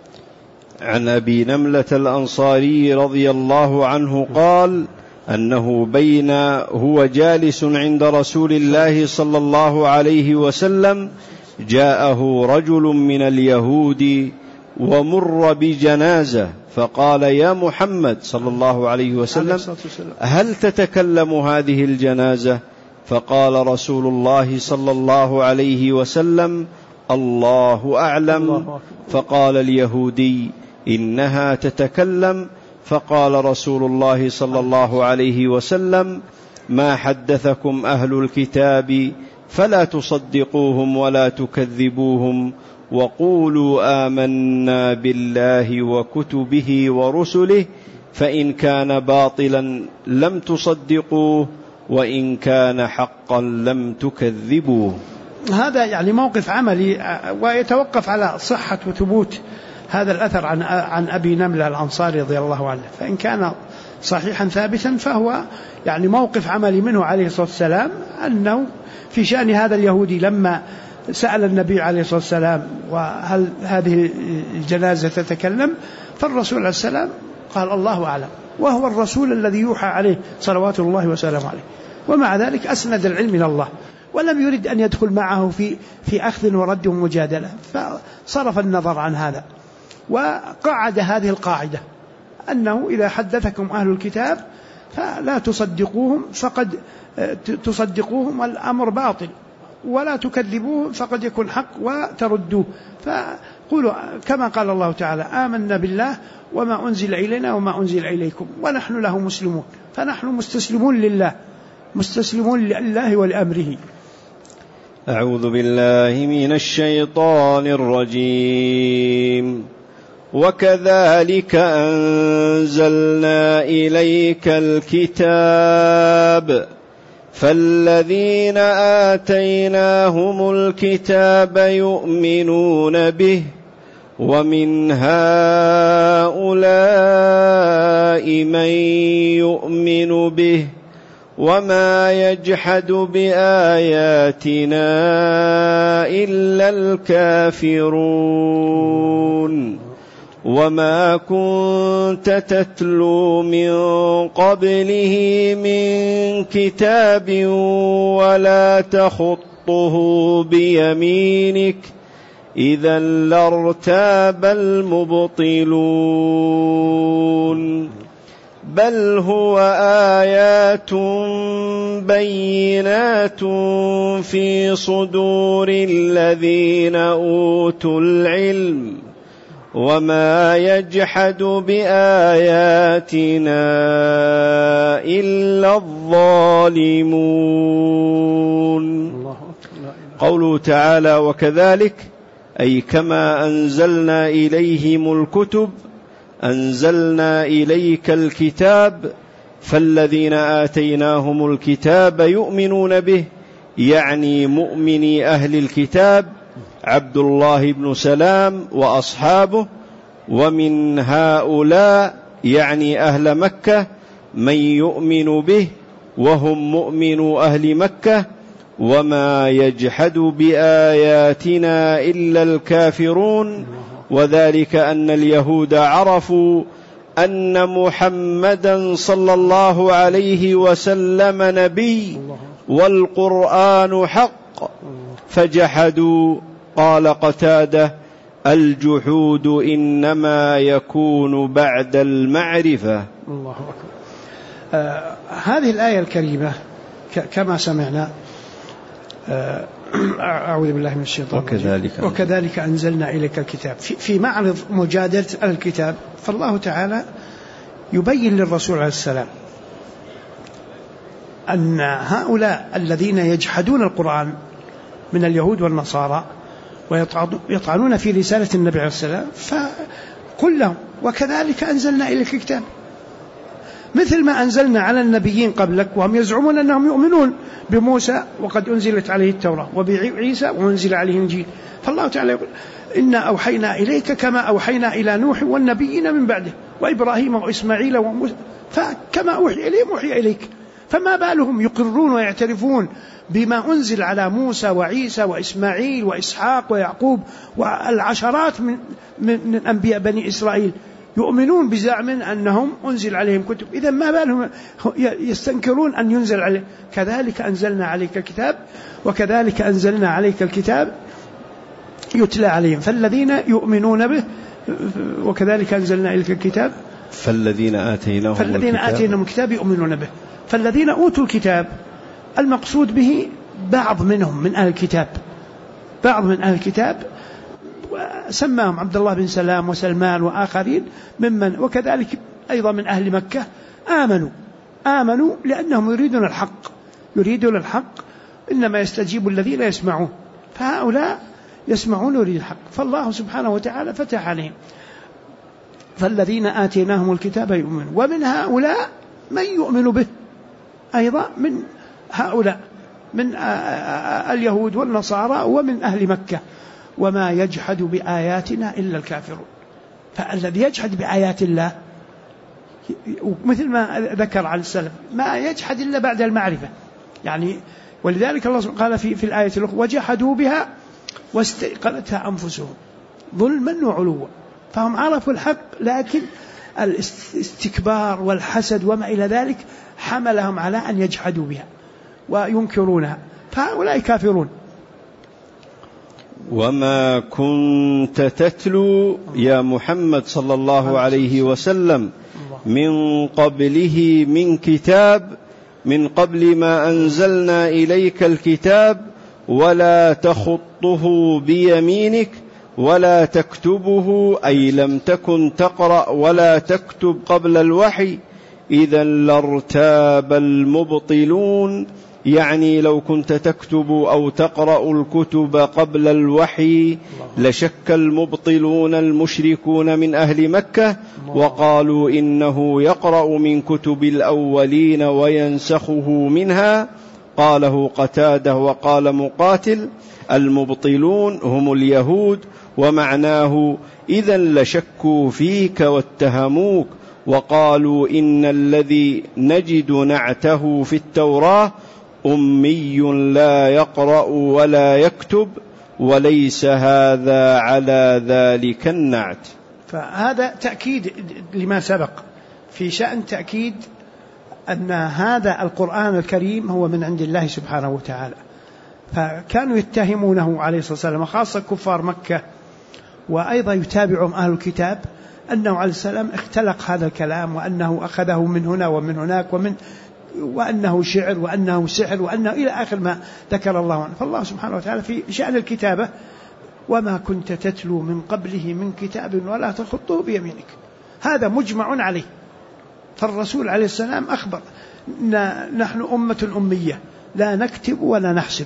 عن أبي نملة الأنصاري رضي الله عنه قال: أنه بين هو جالس عند رسول الله صلى الله عليه وسلم جاءه رجل من اليهود ومر بجنازة، فقال: يا محمد صلى الله عليه وسلم هل تتكلم هذه الجنازة؟ فقال رسول الله صلى الله عليه وسلم: الله أعلم. فقال اليهودي: إنها تتكلم. فقال رسول الله صلى الله عليه وسلم: ما حدثكم أهل الكتاب فلا تصدقوهم ولا تكذبوهم وقولوا آمنا بالله وكتبه ورسله، فإن كان باطلا لم تصدقوه وإن كان حقا لم تكذبوه. هذا موقف عملي، ويتوقف على صحة وثبوت هذا الأثر عن أبي نملة الأنصاري رضي الله عنه. فإن كان صحيحا ثابتا فهو موقف عملي منه عليه الصلاة والسلام، أنه في شأن هذا اليهودي لما سأل النبي عليه الصلاة والسلام وهل هذه الجنازة تتكلم؟ فالرسول عليه السلام قال الله أعلم، وهو الرسول الذي يوحى عليه صلوات الله وسلامه عليه، ومع ذلك أسند العلم إلى الله ولم يرد أن يدخل معه في أخذ ورد ومجادلة، فصرف النظر عن هذا وقعد هذه القاعدة أنه إذا حدثكم أهل الكتاب فلا تصدقوهم فقد تصدقوهم والأمر باطل، ولا تكذبوه فقد يكون حق وتردوه، فقولوا كما قال الله تعالى آمنا بالله وما أنزل إلينا وما أنزل إليكم ونحن له مسلمون، فنحن مستسلمون لله، مستسلمون لله ولأمره. أعوذ بالله من الشيطان الرجيم. وكذلك أنزلنا إليك الكتاب فالذين آتيناهم الكتاب يؤمنون به ومن هؤلاء من يؤمن به وما يجحد بآياتنا إلا الكافرون وما كنت تتلو من قبله من كتاب ولا تخطه بيمينك إذا لارتاب المبطلون بل هو آيات بينات في صدور الذين أوتوا العلم وما يجحد بآياتنا إلا الظالمون. قوله تعالى وكذلك أي كما أنزلنا إليهم الكتب أنزلنا إليك الكتاب فالذين آتيناهم الكتاب يؤمنون به، يعني مؤمني أهل الكتاب عبد الله بن سلام وأصحابه، ومن هؤلاء يعني أهل مكة من يؤمن به وهم مؤمنو أهل مكة وما يجحد بآياتنا إلا الكافرون، وذلك أن اليهود عرفوا أن محمدا صلى الله عليه وسلم نبي والقرآن حق فجحدوا. قال قتادة الجحود إنما يكون بعد المعرفة. الله أكبر. هذه الآية الكريمة كما سمعنا أعوذ بالله من الشيطان وكذلك أنزلنا إليك الكتاب في معرض مجادلة الكتاب، فالله تعالى يبين للرسول عليه السلام أن هؤلاء الذين يجحدون القرآن من اليهود والنصارى ويطعنون في رسالة النبي عليه السلام، فقل لهم وكذلك أنزلنا إليك الكتاب مثل ما أنزلنا على النبيين قبلك، وهم يزعمون أنهم يؤمنون بموسى وقد أنزلت عليه التوراة وبعيسى وأنزل عليه الإنجيل، فالله تعالى يقول إنا أوحينا إليك كما أوحينا إلى نوح والنبيين من بعده وإبراهيم وإسماعيل وموسى، فكما أوحي إليهم أوحي إليك، فما بالهم يقرون ويعترفون بما أنزل على موسى وعيسى وإسماعيل وإسحاق ويعقوب والعشرات من أنبياء بني إسرائيل يؤمنون بزعم أنهم أنزل عليهم كتب، إذا ما بالهم يستنكرون أن ينزل عليه. كذلك أنزلنا عليك الكتاب وكذلك أنزلنا عليك الكتاب يتلى عليهم فالذين يؤمنون به وكذلك أنزلنا إليك الكتاب فالذين آتيناهم الكتاب يؤمنون به. فالذين أوتوا الكتاب المقصود به بعض منهم من أهل الكتاب، بعض من أهل الكتاب سماهم عبد الله بن سلام وسلمان وآخرين ممن، وكذلك أيضا من أهل مكة آمنوا لأنهم يريدون الحق إنما يستجيب الذين يسمعون، فهؤلاء يسمعون يريد الحق، فالله سبحانه وتعالى فتح عليهم فالذين آتيناهم الكتاب يؤمنون ومن هؤلاء من يؤمن به، أيضا من هؤلاء من اليهود والنصارى ومن أهل مكة وما يجحد بآياتنا إلا الكافرون. فالذي يجحد بآيات الله مثل ما ذكر على السلف ما يجحد إلا بعد المعرفة، يعني ولذلك الله قال في الآية الأخرى وجحدوا بها واستيقنتها أنفسهم ظلما وعلوا، فهم عرفوا الحق لكن الاستكبار والحسد وما إلى ذلك حملهم على أن يجحدوا بها وينكرونها، فهؤلاء كافرون. وما كنت تتلو يا محمد صلى الله عليه وسلم من قبله من كتاب من قبل ما أنزلنا إليك الكتاب ولا تخطه بيمينك ولا تكتبه، أي لم تكن تقرأ ولا تكتب قبل الوحي، إذا لارتاب المبطلون، يعني لو كنت تكتب أو تقرأ الكتب قبل الوحي لشك المبطلون المشركون من أهل مكة وقالوا إنه يقرأ من كتب الأولين وينسخه منها. قاله قتادة وقال مقاتل: المبطلون هم اليهود، ومعناه إذا لشكوا فيك واتهموك وقالوا إن الذي نجد نعته في التوراة أمي لا يقرأ ولا يكتب وليس هذا على ذلك النعت. فهذا تأكيد لما سبق في شأن تأكيد أن هذا القرآن الكريم هو من عند الله سبحانه وتعالى، فكانوا يتهمونه عليه الصلاة والسلام وخاصة كفار مكة وأيضا يتابعهم أهل الكتاب أنه عليه السلام اختلق هذا الكلام وأنه أخذه من هنا ومن هناك وأنه شعر وأنه سحر وأنه إلى آخر ما ذكر الله عنه. فالله سبحانه وتعالى في شأن الكتابة: وما كنت تتلو من قبله من كتاب ولا تخطه بيمينك، هذا مجمع عليه. فالرسول عليه السلام أخبر: نحن أمة أمية لا نكتب ولا نحسب،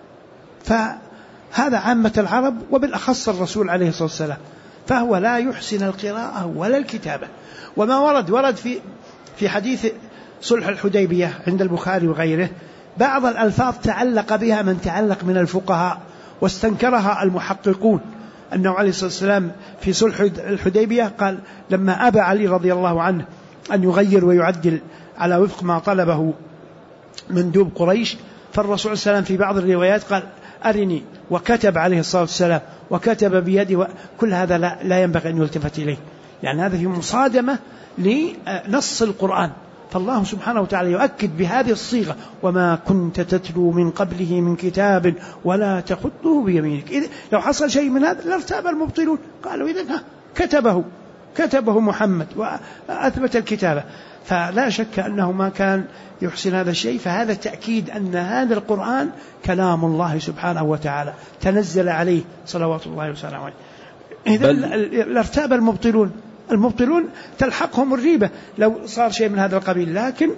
فهذا عامة العرب وبالأخص الرسول عليه الصلاة والسلام، فهو لا يحسن القراءة ولا الكتابة. وما ورد في حديث صلح الحديبية عند البخاري وغيره بعض الألفاظ تعلق بها من تعلق من الفقهاء واستنكرها المحققون، أنه عليه الصلاة والسلام في صلح الحديبية قال لما أبى علي رضي الله عنه أن يغير ويعدل على وفق ما طلبه مندوب قريش، فالرسول صلى الله عليه وسلم في بعض الروايات قال أرني، وكتب عليه الصلاة والسلام وكتب بيده، كل هذا لا ينبغي أن يلتفت إليه، يعني هذا في مصادمة لنص القرآن. فالله سبحانه وتعالى يؤكد بهذه الصيغة: وما كنت تتلو من قبله من كتاب ولا تخطه بيمينك. إذا لو حصل شيء من هذا لارتاب المبطلون، قالوا إذن كتبه محمد وأثبت الكتابة. فلا شك أنه ما كان يحسن هذا الشيء، فهذا تأكيد أن هذا القرآن كلام الله سبحانه وتعالى تنزل عليه صلوات الله وسلامه عليه. إذا لارتاب المبطلون تلحقهم الريبة لو صار شيء من هذا القبيل، لكن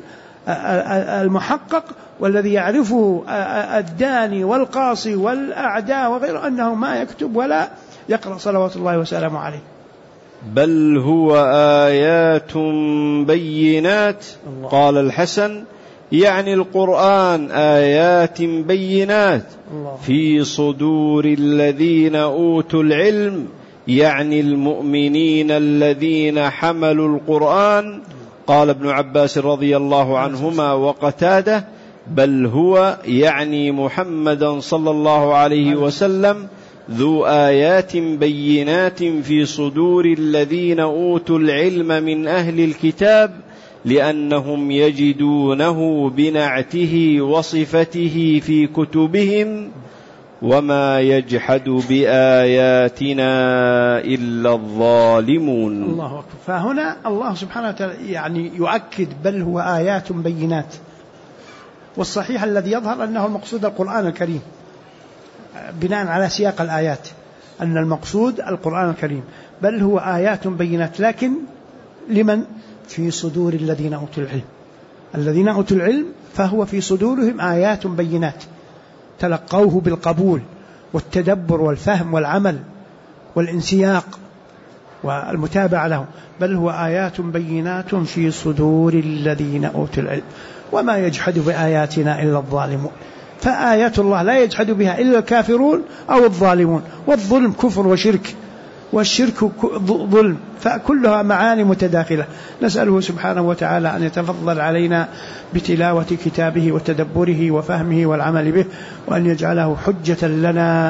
المحقق والذي يعرفه الداني والقاصي والأعداء وغيره أنه ما يكتب ولا يقرأ صلوات الله وسلامه عليه. بل هو آيات بينات. قال الحسن: يعني القرآن آيات بينات في صدور الذين أوتوا العلم، يعني المؤمنين الذين حملوا القرآن. قال ابن عباس رضي الله عنهما وقتاده: بل هو يعني محمدا صلى الله عليه وسلم ذو آيات بينات في صدور الذين أوتوا العلم من أهل الكتاب، لأنهم يجدونه بنعته وصفته في كتبهم، وما يجحد بآياتنا إلا الظالمون. الله أكبر. فهنا الله سبحانه وتعالى يعني يؤكد: بل هو آيات بينات. والصحيح الذي يظهر أنه المقصود القرآن الكريم، بناء على سياق الآيات أن المقصود القرآن الكريم. بل هو آيات بينات، لكن لمن؟ في صدور الذين أوتوا العلم. الذين أوتوا العلم فهو في صدورهم آيات بينات تلقوه بالقبول والتدبر والفهم والعمل والانسياق والمتابعة لهم. بل هو آيات بينات في صدور الذين أوتوا العلم وما يجحد بآياتنا إلا الظالمون. فآيات الله لا يجحد بها إلا الكافرون أو الظالمون، والظلم كفر وشرك، والشرك ظلم، فكلها معاني متداخلة. نسأله سبحانه وتعالى أن يتفضل علينا بتلاوة كتابه وتدبره وفهمه والعمل به، وأن يجعله حجة لنا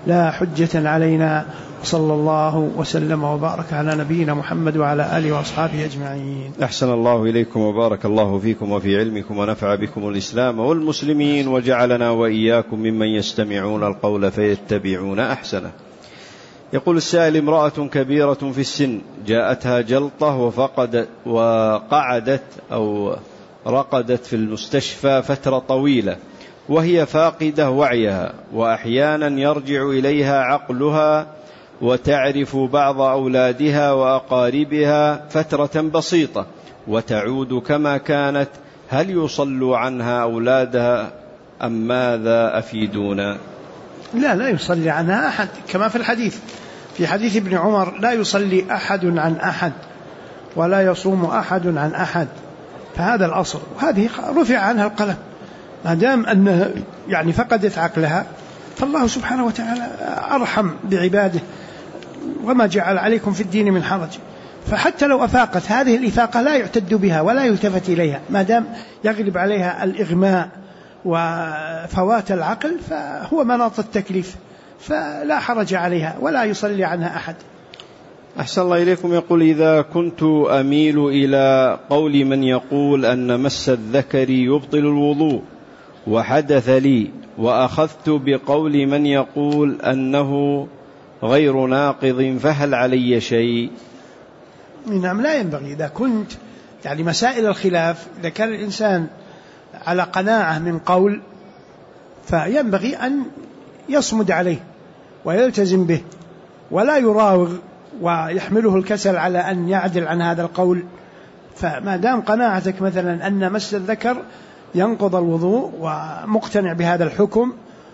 لا حجة علينا. صلى الله وسلم وبارك على نبينا محمد وعلى آله وأصحابه أجمعين. أحسن الله إليكم وبارك الله فيكم وفي علمكم ونفع بكم الإسلام والمسلمين وجعلنا وإياكم ممن يستمعون القول فيتبعون أحسنه. يقول السائل: امرأة كبيرة في السن جاءتها جلطة وقعدت أو رقدت في المستشفى فترة طويلة وهي فاقدة وعيها، وأحيانا يرجع إليها عقلها وتعرف بعض أولادها وأقاربها فترة بسيطة وتعود كما كانت، هل يصلوا عنها أولادها أم ماذا أفيدونا؟ لا يصلي عنها أحد، كما في الحديث، في حديث ابن عمر: لا يصلي أحد عن أحد ولا يصوم أحد عن أحد. فهذا الأصل، وهذه رفع عنها القلم ما دام أنها يعني فقدت عقلها، فالله سبحانه وتعالى أرحم بعباده، وما جعل عليكم في الدين من حرج. فحتى لو أفاقت، هذه الإفاقة لا يعتد بها ولا يلتفت إليها ما دام يغلب عليها الإغماء وفوات العقل، فهو مناط التكليف، فلا حرج عليها ولا يصلي عنها أحد. أحسن الله إليكم. يقول: إذا كنت أميل إلى قول من يقول أن مس الذكر يبطل الوضوء وحدث لي، وأخذت بقول من يقول أنه غير ناقض، فهل علي شيء؟ نعم، لا ينبغي. إذا كنت يعني مسائل الخلاف، إذا كان الإنسان على قناعة من قول فينبغي أن يصمد عليه ويلتزم به ولا يراوغ ويحمله الكسل على أن يعدل عن هذا القول. فما دام قناعتك مثلا أن مس الذكر ينقض الوضوء ومقتنع بهذا الحكم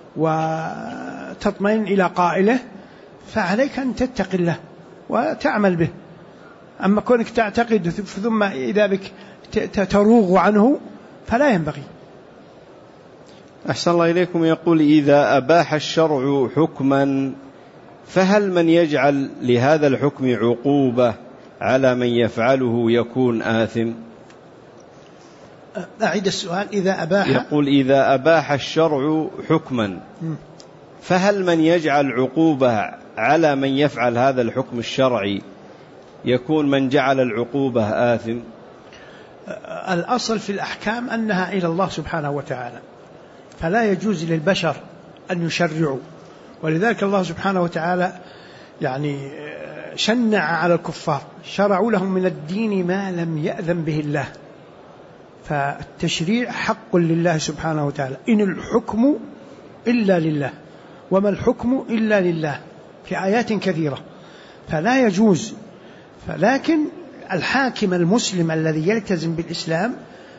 وتطمئن إلى قائله، فعليك أن تتقي الله وتعمل به. أما كونك تعتقد ثم إذا بك تروغ عنه فلا ينبغي. أحسن الله إليكم. يقول: إذا أباح الشرع حكما، فهل من يجعل لهذا الحكم عقوبة على من يفعله يكون آثم؟ أعيد السؤال. إذا أباح، يقول: إذا أباح الشرع حكما، فهل من يجعل عقوبة على من يفعل هذا الحكم الشرعي يكون من جعل العقوبة آثم؟ الأصل في الأحكام أنها إلى الله سبحانه وتعالى، فلا يجوز للبشر أن يشرعوا، ولذلك الله سبحانه وتعالى يعني شنع على الكفار، شرعوا لهم من الدين ما لم يأذن به الله. فالتشريع حق لله سبحانه وتعالى، إن الحكم إلا لله وما الحكم إلا لله، في آيات كثيرة، فلا يجوز. لكن الحاكم المسلم الذي يلتزم بالإسلام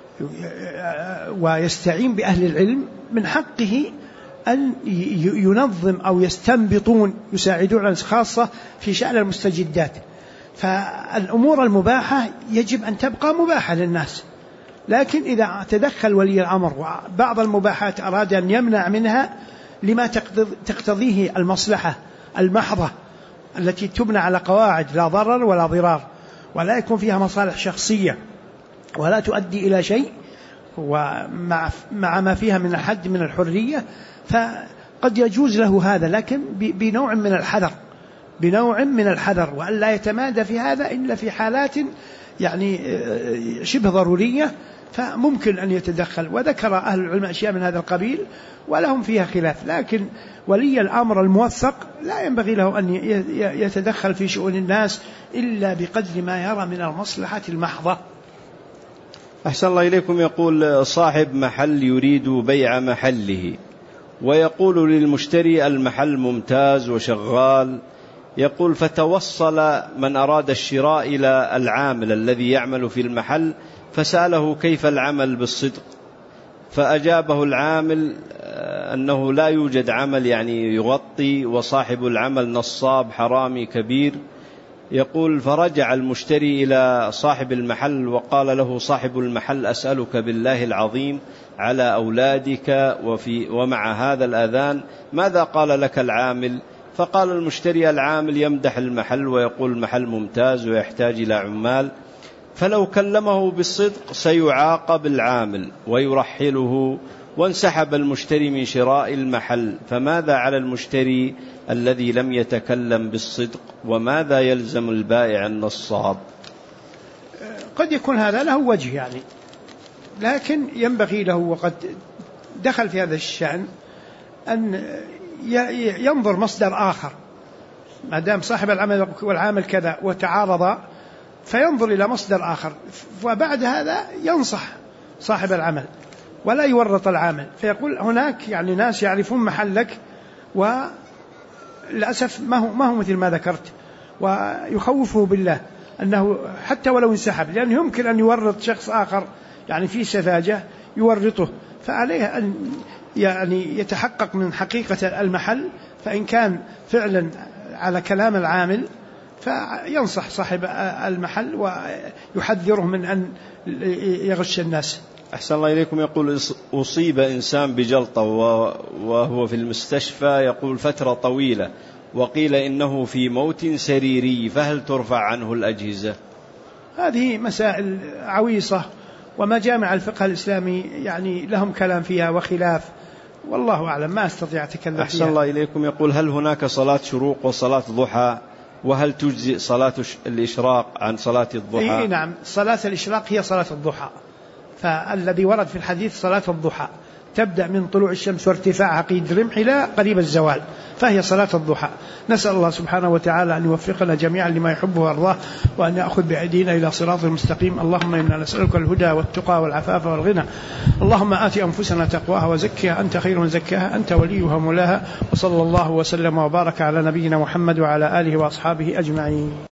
ويستعين بأهل العلم من حقه أن ينظم أو يستنبطون، يساعدون خاصة في شأن المستجدات. فالأمور المباحة يجب أن تبقى مباحة للناس، لكن إذا تدخل ولي الأمر وبعض المباحات أراد أن يمنع منها لما تقتضيه المصلحة المحضة التي تبنى على قواعد لا ضرر ولا ضرار، ولا يكون فيها مصالح شخصية ولا تؤدي إلى شيء، ومع ما فيها من الحد من الحرية، فقد يجوز له هذا، لكن بنوع من الحذر، وأن لا يتمادى في هذا إلا في حالات يعني شبه ضرورية، فممكن أن يتدخل. وذكر أهل العلم أشياء من هذا القبيل ولهم فيها خلاف، لكن ولي الأمر الموثق لا ينبغي له أن يتدخل في شؤون الناس إلا بقدر ما يرى من المصلحة المحضة. أحسن الله إليكم. يقول: صاحب محل يريد بيع محله ويقول للمشتري المحل ممتاز وشغال، يقول: فتوصل من أراد الشراء إلى العامل الذي يعمل في المحل فسأله كيف العمل بالصدق، فأجابه العامل أنه لا يوجد عمل يعني يغطي، وصاحب العمل نصاب حرامي كبير. يقول: فرجع المشتري إلى صاحب المحل وقال له صاحب المحل: أسألك بالله العظيم على أولادك ومع هذا الأذان ماذا قال لك العامل؟ فقال المشتري: العامل يمدح المحل ويقول المحل ممتاز ويحتاج إلى عمال، فلو كلمه بالصدق سيعاقب العامل ويرحله وانسحب المشتري من شراء المحل، فماذا على المشتري الذي لم يتكلم بالصدق، وماذا يلزم البائع النصاب؟ قد يكون هذا له وجه يعني، لكن ينبغي له وقد دخل في هذا الشأن أن ينظر مصدر آخر، ما دام صاحب العمل والعامل كذا وتعارض فينظر إلى مصدر آخر، وبعد هذا ينصح صاحب العمل ولا يورط العامل، فيقول هناك يعني ناس يعرفون محلك وللأسف ما هو مثل ما ذكرت، ويخوفه بالله أنه حتى ولو انسحب، لأنه يمكن أن يورط شخص آخر يعني في سذاجة يورطه، فعليه أن يعني يتحقق من حقيقة المحل، فإن كان فعلا على كلام العامل فينصح صاحب المحل ويحذره من أن يغش الناس. أحسن الله إليكم. يقول أصيب إنسان بجلطة وهو في المستشفى، يقول فترة طويلة، وقيل إنه في موت سريري، فهل ترفع عنه الأجهزة؟ هذه مسائل عويصة، ومجامع الفقه الإسلامي يعني لهم كلام فيها وخلاف، والله أعلم، ما أستطيع أتكلم فيها. أحسن الله إليكم. يقول هل هناك صلاة شروق وصلاة ضحى، وهل تجزئ صلاة الإشراق عن صلاة الضحى؟ نعم، صلاة الإشراق هي صلاة الضحى، فالذي ورد في الحديث صلاة الضحى تبدأ من طلوع الشمس وارتفاعها قيد رمح إلى قريب الزوال، فهي صلاة الضحى. نسأل الله سبحانه وتعالى أن يوفقنا جميعا لما يحبه ويرضاه، وأن يأخذ بأيدينا إلى صراط المستقيم. اللهم إنا نسألك الهدى والتقى والعفاف والغنى. اللهم آت أنفسنا تقواها وزكها أنت خير من زكاها، أنت وليها مولاها. وصلى الله وسلم وبارك على نبينا محمد وعلى آله وأصحابه أجمعين.